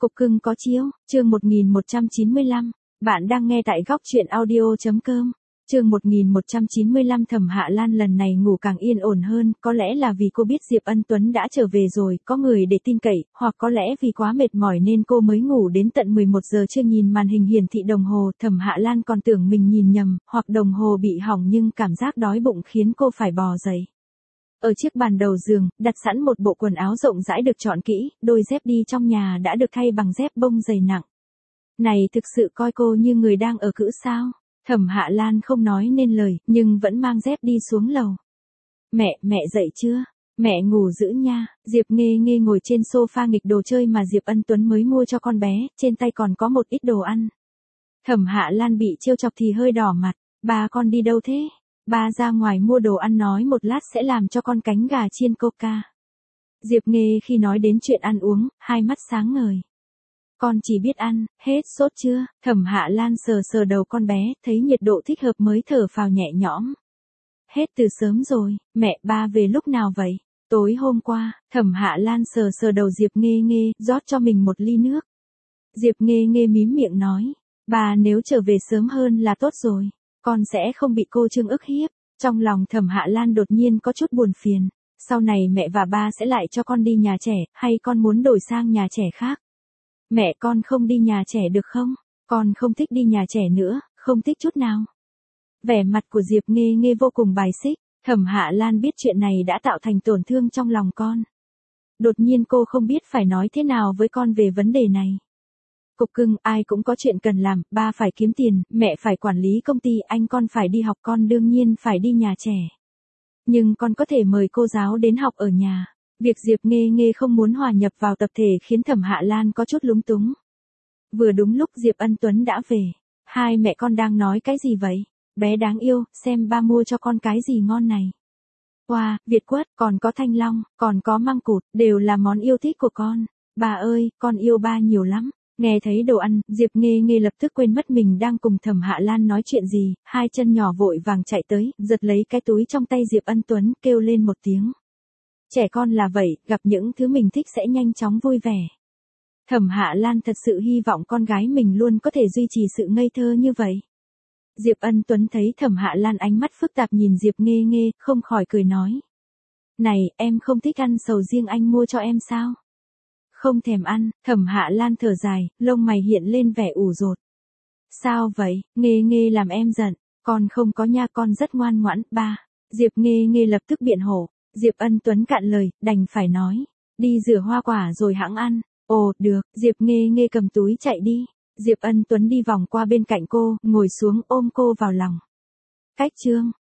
Cục cưng có chiếu, chương 1195. Bạn đang nghe tại góc truyện audio.com. Chương 1195. Thẩm Hạ Lan lần này ngủ càng yên ổn hơn, có lẽ là vì cô biết Diệp Ân Tuấn đã trở về rồi, có người để tin cậy, hoặc có lẽ vì quá mệt mỏi nên cô mới ngủ đến tận 11 giờ chưa. Nhìn màn hình hiển thị đồng hồ, Thẩm Hạ Lan còn tưởng mình nhìn nhầm, hoặc đồng hồ bị hỏng, nhưng cảm giác đói bụng khiến cô phải bò dậy. Ở chiếc bàn đầu giường, đặt sẵn một bộ quần áo rộng rãi được chọn kỹ, đôi dép đi trong nhà đã được thay bằng dép bông dày nặng. Này thực sự coi cô như người đang ở cữ sao? Thẩm Hạ Lan không nói nên lời, nhưng vẫn mang dép đi xuống lầu. Mẹ dậy chưa? Mẹ ngủ dữ nha. Diệp Nghê Nghê ngồi trên sofa nghịch đồ chơi mà Diệp Ân Tuấn mới mua cho con bé, trên tay còn có một ít đồ ăn. Thẩm Hạ Lan bị trêu chọc thì hơi đỏ mặt. Ba con đi đâu thế? Ba ra ngoài mua đồ ăn, nói một lát sẽ làm cho con cánh gà chiên coca. Diệp Nghê khi nói đến chuyện ăn uống, hai mắt sáng ngời. Con chỉ biết ăn, hết sốt chưa? Thẩm Hạ Lan sờ sờ đầu con bé, thấy nhiệt độ thích hợp mới thở phào nhẹ nhõm. Hết từ sớm rồi. Mẹ, ba về lúc nào vậy? Tối hôm qua. Thẩm Hạ Lan sờ sờ đầu Diệp Nghê Nghê, rót cho mình một ly nước. Diệp Nghê Nghê mím miệng nói, ba nếu trở về sớm hơn là tốt rồi, con sẽ không bị cô Trương ức hiếp. Trong lòng Thẩm Hạ Lan đột nhiên có chút buồn phiền. Sau này mẹ và ba sẽ lại cho con đi nhà trẻ, hay con muốn đổi sang nhà trẻ khác? Mẹ, con không đi nhà trẻ được không? Con không thích đi nhà trẻ nữa, không thích chút nào. Vẻ mặt của Diệp Nghê Nghê vô cùng bài xích. Thẩm Hạ Lan biết chuyện này đã tạo thành tổn thương trong lòng con. Đột nhiên cô không biết phải nói thế nào với con về vấn đề này. Cục cưng, ai cũng có chuyện cần làm, ba phải kiếm tiền, mẹ phải quản lý công ty, anh con phải đi học, con đương nhiên phải đi nhà trẻ. Nhưng con có thể mời cô giáo đến học ở nhà. Việc Diệp Nghê Nghê không muốn hòa nhập vào tập thể khiến Thẩm Hạ Lan có chút lúng túng. Vừa đúng lúc Diệp Ân Tuấn đã về. Hai mẹ con đang nói cái gì vậy? Bé đáng yêu, xem ba mua cho con cái gì ngon này. Wow, Việt quất, còn có thanh long, còn có măng cụt, đều là món yêu thích của con. Bà ơi, con yêu ba nhiều lắm. Nghe thấy đồ ăn, Diệp Nghê Nghê lập tức quên mất mình đang cùng Thẩm Hạ Lan nói chuyện gì, hai chân nhỏ vội vàng chạy tới, giật lấy cái túi trong tay Diệp Ân Tuấn, kêu lên một tiếng. Trẻ con là vậy, gặp những thứ mình thích sẽ nhanh chóng vui vẻ. Thẩm Hạ Lan thật sự hy vọng con gái mình luôn có thể duy trì sự ngây thơ như vậy. Diệp Ân Tuấn thấy Thẩm Hạ Lan ánh mắt phức tạp nhìn Diệp Nghê Nghê, không khỏi cười nói. Này, em không thích ăn sầu riêng anh mua cho em sao? Không thèm ăn. Thẩm Hạ Lan thở dài, lông mày hiện lên vẻ ủ rột. Sao vậy? Nghê Nghê làm em giận. Con không có nha, con rất ngoan ngoãn. Ba. Diệp Nghê Nghê lập tức biện hộ. Diệp Ân Tuấn cạn lời, đành phải nói. Đi rửa hoa quả rồi hẵng ăn. Ồ, được. Diệp Nghê Nghê cầm túi chạy đi. Diệp Ân Tuấn đi vòng qua bên cạnh cô, ngồi xuống ôm cô vào lòng. Cách chương.